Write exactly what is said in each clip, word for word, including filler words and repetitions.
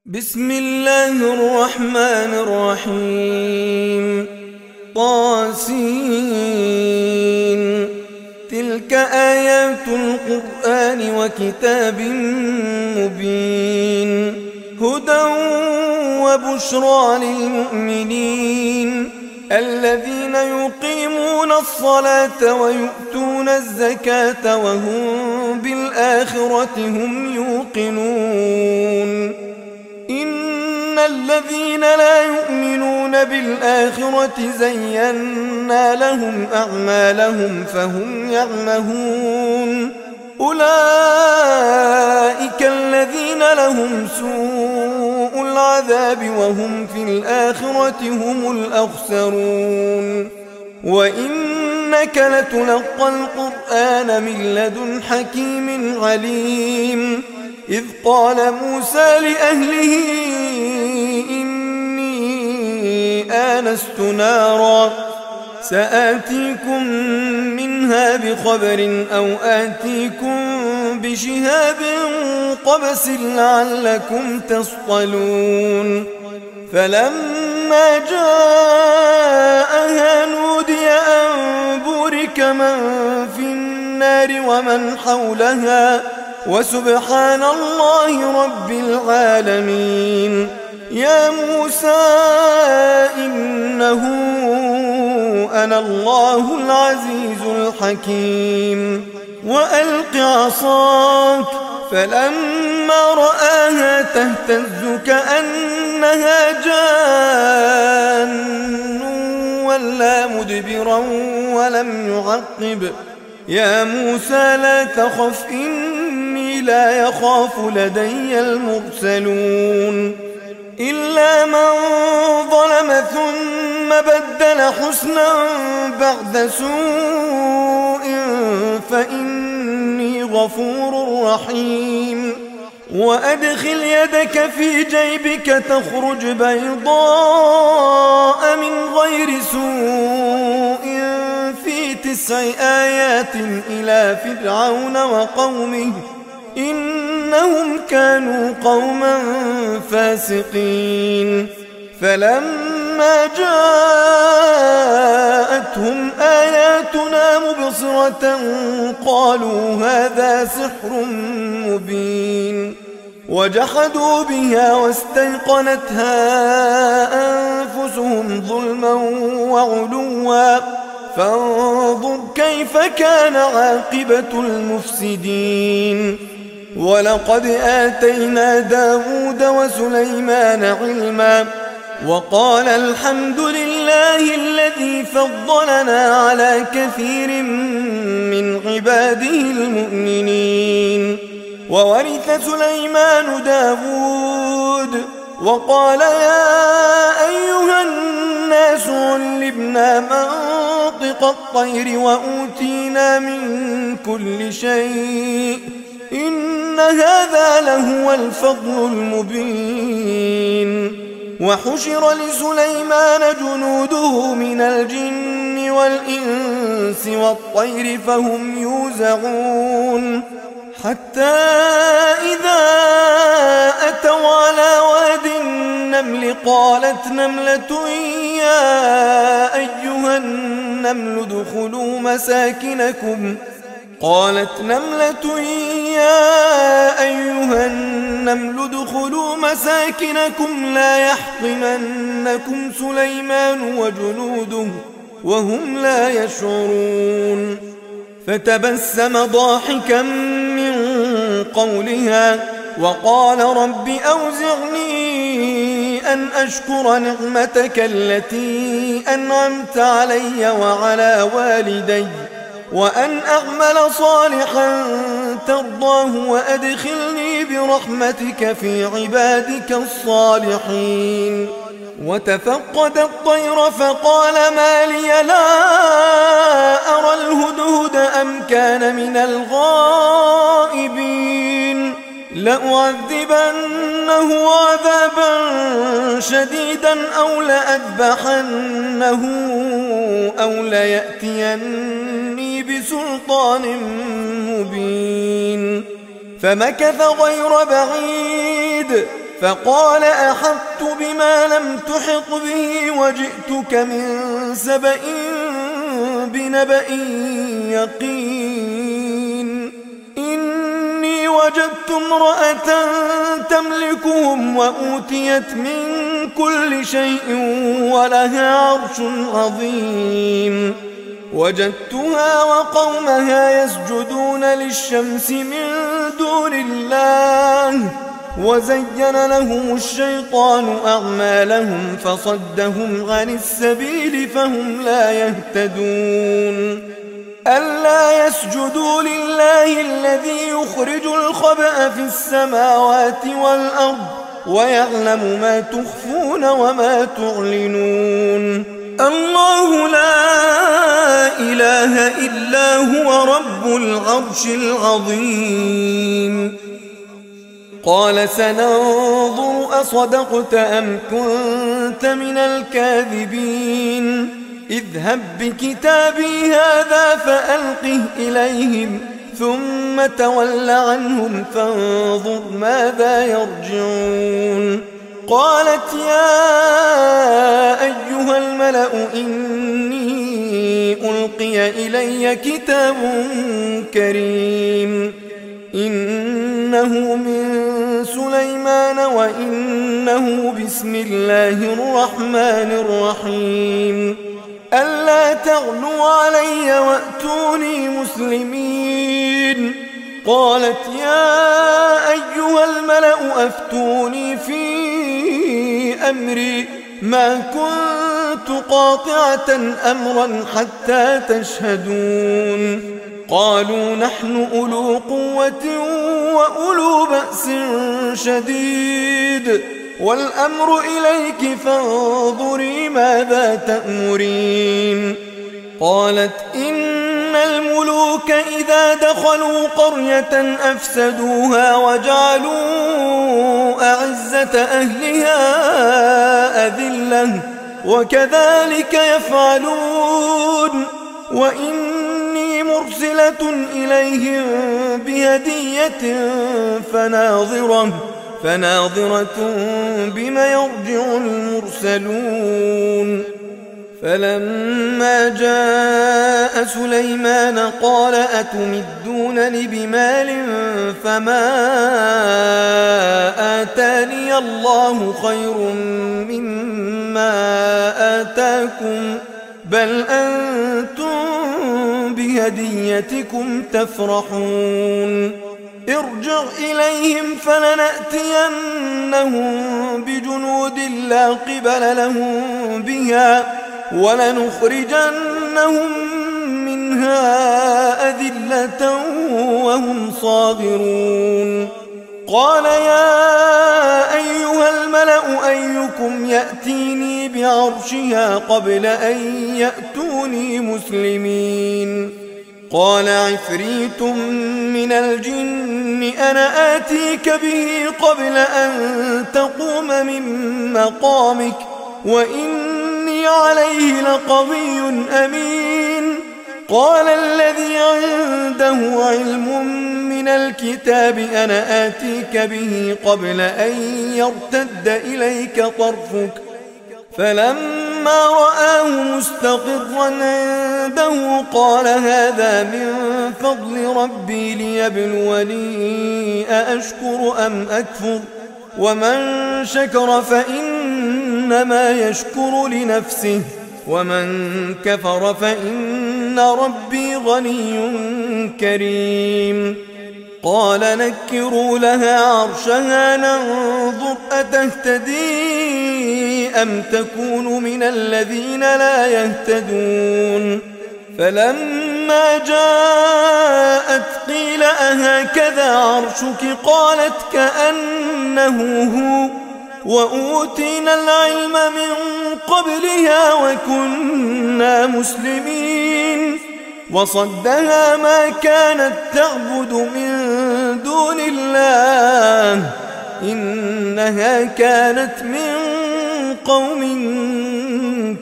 بسم الله الرحمن الرحيم. طاسين. تلك آيات القرآن وكتاب مبين، هدى وبشرى للمؤمنين الذين يقيمون الصلاة ويؤتون الزكاة وهم بالآخرة هم يوقنون. إن الذين لا يؤمنون بالآخرة زينا لهم أعمالهم فهم يعمهون. أولئك الذين لهم سوء العذاب وهم في الآخرة هم الأخسرون. وإنك لتلقى القرآن من لدن حكيم عليم. إذ قال موسى لأهله إني آنست نارا سآتيكم منها بخبر أو آتيكم بشهاب قبس لعلكم تصطلون. فلما جاءها نودي أن بورك من في النار ومن حولها وسبحان الله رب العالمين. يا موسى إنه أنا الله العزيز الحكيم. وألق عصاك فلما رآها تهتز كأنها جان ولا مدبرا ولم يعقب. يا موسى لا تخف إني لا يخاف لدي المرسلون. إلا من ظلم ثم بدل حسنا بعد سوء فإني غفور رحيم. وأدخل يدك في جيبك تخرج بيضاء من غير سوء في تسع آيات إلى فرعون وقومه إنهم كانوا قوما فاسقين. فلما جاءتهم آياتنا مبصرة قالوا هذا سحر مبين. وجحدوا بها واستيقنتها أنفسهم ظلما وعلوا فانظر كيف كان عاقبة المفسدين. ولقد آتينا داود وسليمان علما وقال الحمد لله الذي فضلنا على كثير من عباده المؤمنين. وورث سليمان داود وقال يا أيها الناس علمنا منطق الطير وأوتينا من كل شيء إن هذا لهو الفضل المبين. وحشر لسليمان جنوده من الجن والإنس والطير فهم يوزعون. حتى إذا أتوا على واد النمل قالت نملة يا أيها النمل ادخلوا مساكنكم قالت نملة يا أيها النمل ادخلوا مساكنكم لا يحطمنكم سليمان وجنوده وهم لا يشعرون. فتبسم ضاحكا من قولها وقال رب أوزعني أن أشكر نعمتك التي أنعمت علي وعلى والدي وأن أعمل صالحا ترضاه وأدخلني برحمتك في عبادك الصالحين. وتفقد الطير فقال ما لي لا أرى الهدهد أم كان من الغائبين. لأعذبنه عذابا شديدا أو لأذبحنه أو ليأتيني بسلطان مبين. فمكث غير بعيد فقال أحطت بما لم تحط به وجئتك من سبأ بنبأ يقين إني وجدت امرأة تملكهم وأوتيت من كل شيء ولها عرش عظيم وجدتها وقومها يسجدون للشمس من دون الله وزين لهم الشيطان أعمالهم فصدهم عن السبيل فهم لا يهتدون ألا يسجدوا لله الذي يخرج الخبأ في السماوات والأرض ويعلم ما تخفون وما تعلنون الله لا إله إلا هو رب العرش العظيم قال سننظر أصدقت أم كنت من الكاذبين اذهب بكتابي هذا فألقه إليهم ثم تول عنهم فانظر ماذا يرجعون قالت يا أيها الملأ إني ألقي إلي كتاب كريم إنه من سليمان وإنه بسم الله الرحمن الرحيم ألا تعلوا علي وأتوني مسلمين قالت يا أيها الملأ أفتوني في أمري ما كنت قاطعة أمرا حتى تشهدون قالوا نحن أولو قوة وأولو بأس شديد والأمر إليك فانظري ماذا تأمرين قالت إن الملوك إذا دخلوا قرية أفسدوها وجعلوا أعزة أهلها أذلة وكذلك يفعلون وإني مرسلة إليهم بهدية فناظرة فناظرة بما يرجع المرسلون فلما جاء سليمان قال أتمدونني بمال فما آتاني الله خير مما آتاكم بل أنتم بهديتكم تفرحون ارجع إليهم فلنأتينهم بجنود لا قبل لهم بها ولنخرجنهم منها أذلة وهم صاغرون قال يا أيها الملأ أيكم يأتيني بعرشها قبل أن يأتوني مسلمين قال عفريت من الجن أنا آتيك به قبل أن تقوم من مقامك وإني عليه لقوي أمين قال الذي عنده علم من الكتاب أنا آتيك به قبل أن يرتد إليك طرفك فلما رآه مستقرا عنده قال هذا من فضل ربي ليبلوني أأشكر أم أكفر ومن شكر فإنما يشكر لنفسه ومن كفر فإن ربي غني كريم قال نكروا لها عرشها ننظر أتهتدي أم تكون من الذين لا يهتدون فلما جاءت قيل أهكذا عرشك قالت كأنه هو وأوتينا العلم من قبلها وكنا مسلمين وصدها ما كانت تعبد من دون الله إنها كانت من قوم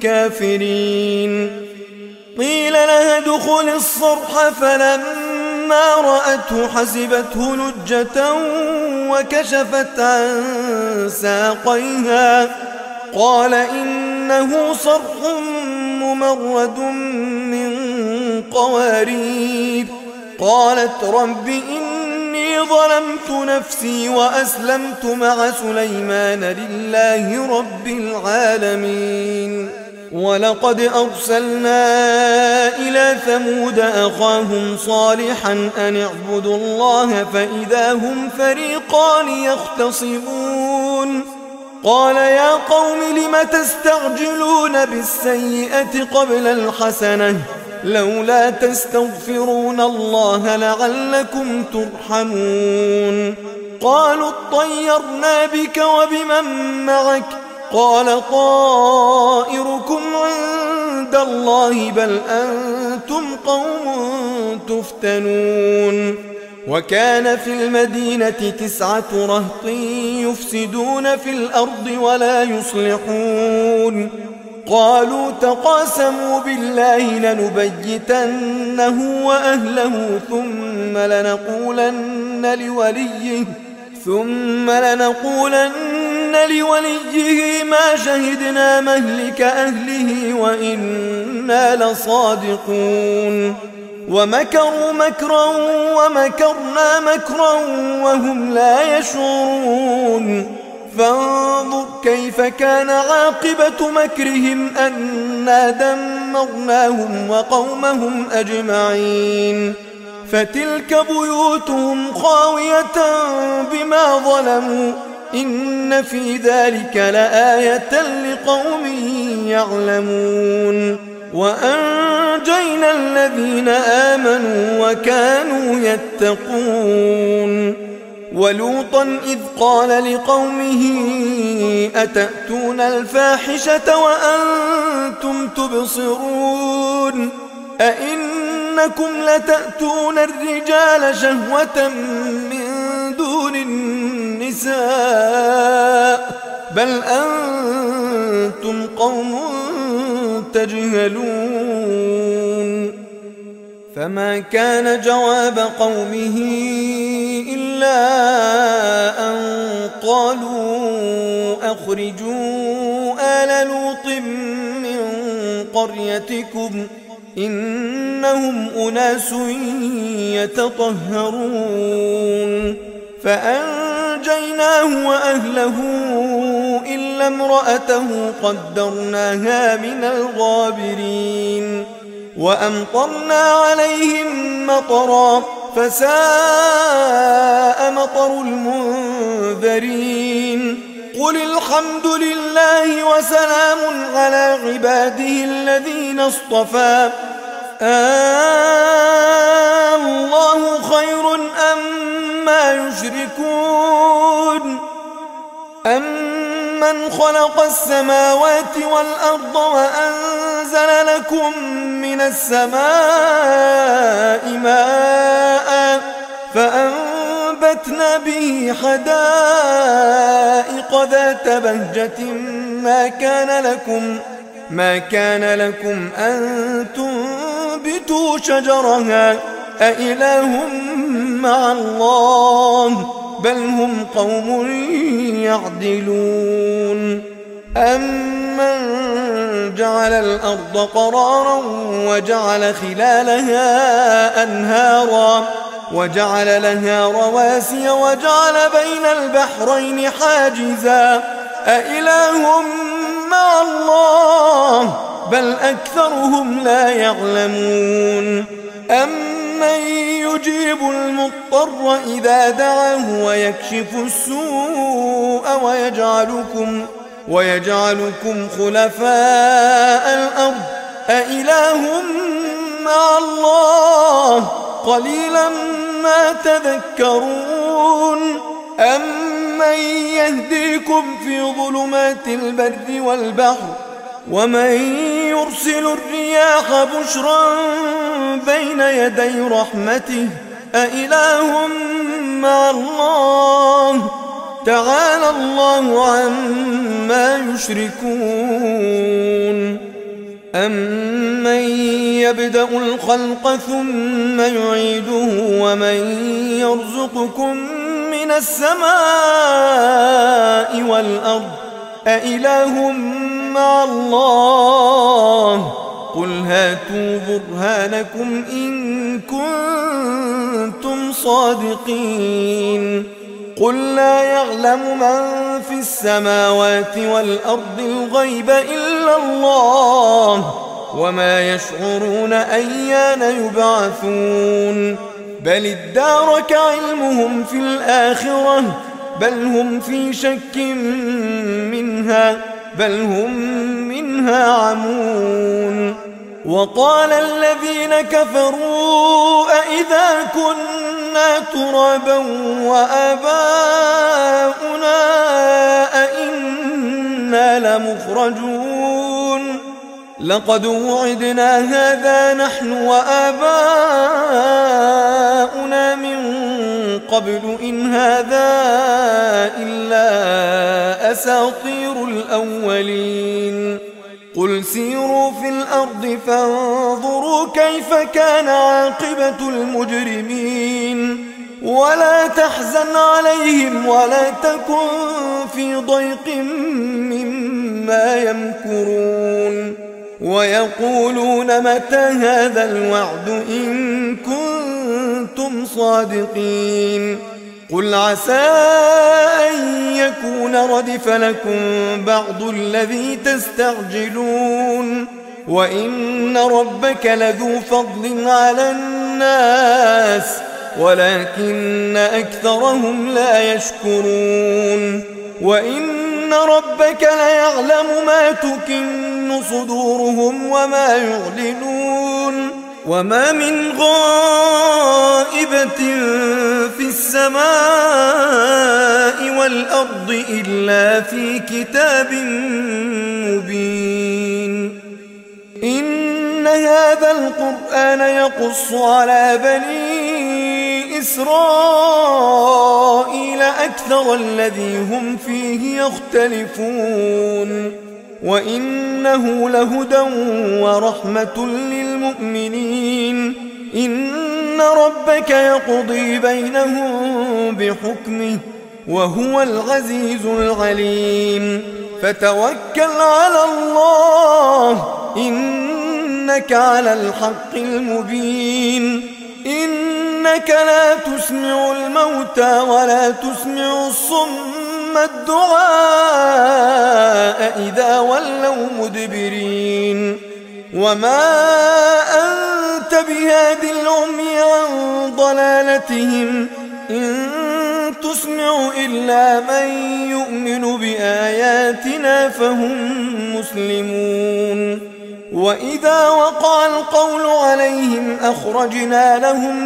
كافرين قيل لها ادخل الصرح فلما فلما رأته حسبته لجة وكشفت عن ساقيها قال إنه صرح ممرد من قوارير. قالت رب إني ظلمت نفسي وأسلمت مع سليمان لله رب العالمين. ولقد أرسلنا إلى ثمود أخاهم صالحا أن اعبدوا الله فإذا هم فريقان يختصمون. قال يا قوم لم تستعجلون بالسيئة قبل الحسنة لولا تستغفرون الله لعلكم ترحمون. قالوا اطيرنا بك وبمن معك قال طائركم عند الله بل أنتم قوم تفتنون. وكان في المدينة تسعة رهط يفسدون في الأرض ولا يصلحون. قالوا تقاسموا بالله لنبيتنه وأهله ثم لنقولن لوليه ثم لنقولن لوليه ما شهدنا مهلك أهله وإنا لصادقون. ومكروا مكرا ومكرنا مكرا وهم لا يشعرون. فانظر كيف كان عاقبة مكرهم أنا دمرناهم وقومهم أجمعين. فتلك بيوتهم خاوية بما ظلموا إن في ذلك لآية لقوم يعلمون. وأنجينا الذين آمنوا وكانوا يتقون. ولوطا إذ قال لقومه أتأتون الفاحشة وأنتم تبصرون أئنكم لتأتون الرجال شهوة من دون النساء بل أنتم قوم تجهلون. فما كان جواب قومه إلا أن قالوا أخرجوا آل لوط من قريتكم إنهم أناس يتطهرون. فأنجيناه وأهله إلا امرأته قدرناها من الغابرين. وأمطرنا عليهم مطرا فساء مطر المنذرين. قل الحمد لله وسلام على عباده الذين اصطفى آه الله خير أما يشركون. أمن خلق السماوات والأرض وأنزل لكم من السماء ماء فأنبتنا به حدائق ذات بهجة ما كان لكم ما كان لكم أن تنبتوا شجرها أإله مع الله بل هم قوم يعدلون. أمن جعل الأرض قرارا وجعل خلالها أنهارا وجعل لها رواسي وجعل بين البحرين حاجزا أإله مع الله بل أكثرهم لا يعلمون. أمن يجيب المضطر إذا دعاه ويكشف السوء ويجعلكم ويجعلكم خلفاء الأرض أإله مع الله قليلا ما تذكرون. أمن يهديكم في ظلمات البر والبحر ومن يرسل الرياح بشرا بين يدي رحمته أإله مع الله تعالى الله عما يشركون. أَمَّن يَبْدَأُ الْخَلْقَ ثُمَّ يُعِيدُهُ وَمَن يَرْزُقُكُم مِّنَ السَّمَاءِ وَالْأَرْضِ أَإِلَٰهٌ مَّعَ اللَّهِ قُلْ هَاتُوا بُرْهَانَكُمْ إِن كُنتُمْ صَادِقِينَ قُل لَّا يَعْلَمُ مَن فِي السَّمَاوَاتِ وَالْأَرْضِ الْغَيْبَ إِلَّا اللَّهُ وَمَا يَشْعُرُونَ أَيَّانَ يُبْعَثُونَ بَلِ ادَّارَكَ عِلْمُهُمْ فِي الْآخِرَةِ بَلْ هُمْ فِي شَكٍّ مِّنْهَا بَلْ هم منها عمون وقال الذين كفروا أئذا كنا ترابا وآباؤنا أئنا لمخرجون لقد وعدنا هذا نحن وآباؤنا من قبل إن هذا إلا أساطير الأولين قل سيروا في الأرض فانظروا كيف كان عاقبة المجرمين ولا تحزن عليهم ولا تكن في ضيق مما يمكرون ويقولون متى هذا الوعد إن كنتم صادقين قل عسى أن يكون ردف لكم بعض الذي تستعجلون وإن ربك لذو فضل على الناس ولكن أكثرهم لا يشكرون وإن ربك ليعلم ما تكن صدورهم وما يعلنون وما من غائبة في السماء والأرض إلا في كتاب مبين إن هذا القرآن يقص على بني إسرائيل أكثر الذي هم فيه يختلفون وإنه لهدى ورحمة للمؤمنين إن ربك يقضي بينهم بحكمه وهو العزيز العليم فتوكل على الله إنك على الحق المبين إنك لا تسمع الموتى ولا تسمع الصم الدعاء إذا ولوا مدبرين وما أنت بهاد العمي عن ضلالتهم إن تسمع إلا من يؤمن بآياتنا فهم مسلمون وإذا وقع القول عليهم أخرجنا لهم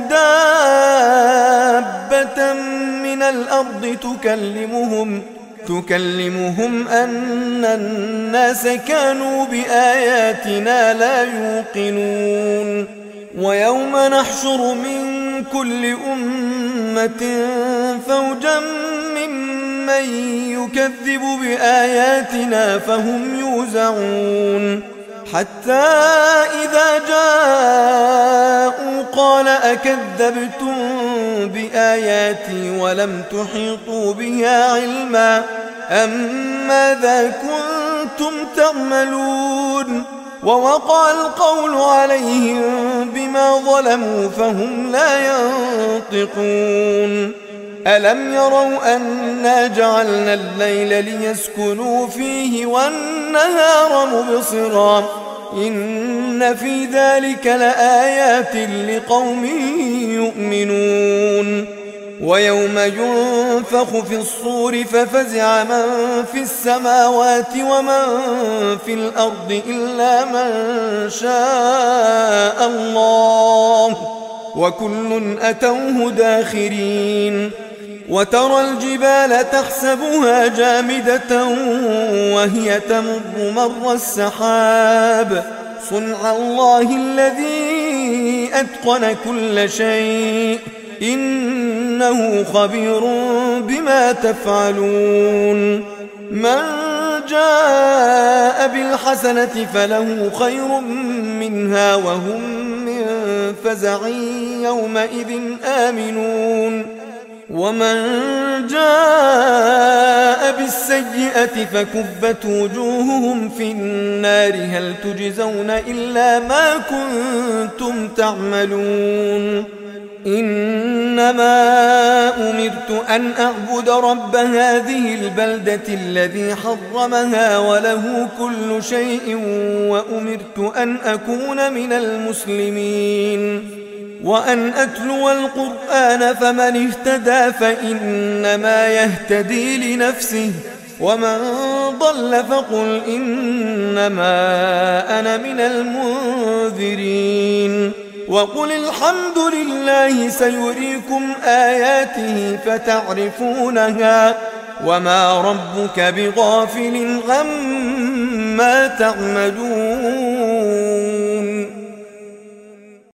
دابة من الأرض تكلمهم تكلمهم أن الناس كانوا بآياتنا لا يوقنون ويوم نحشر من كل أمة فوجا ممن يكذب بآياتنا فهم يوزعون حتى إذا جاءوا قال أكذبتم بآياتي ولم تحيطوا بها علما أم ماذا كنتم تعملون ووقع القول عليهم بما ظلموا فهم لا ينطقون ألم يروا أنا جعلنا الليل ليسكنوا فيه والنهار مبصرا إن في ذلك لآيات لقوم يؤمنون ويوم ينفخ في الصور ففزع من في السماوات ومن في الأرض إلا من شاء الله وكل أتوه داخرين وترى الجبال تحسبها جامدة وهي تمر مر السحاب صنع الله الذي أتقن كل شيء إنه خبير بما تفعلون من جاء جاء بالحسنة فله خير منها وهم من فزع يومئذ آمنون ومن جاء بالسيئة فكبت وجوههم في النار هل تجزون إلا ما كنتم تعملون إنما أمرت أن أعبد رب هذه البلدة الذي حرمها وله كل شيء وأمرت أن أكون من المسلمين وأن أتلو القرآن فمن اهتدى فإنما يهتدي لنفسه ومن ضل فقل إنما أنا من المنذرين وقل الحمد لله سيريكم آياته فتعرفونها وما ربك بغافل عما تعملون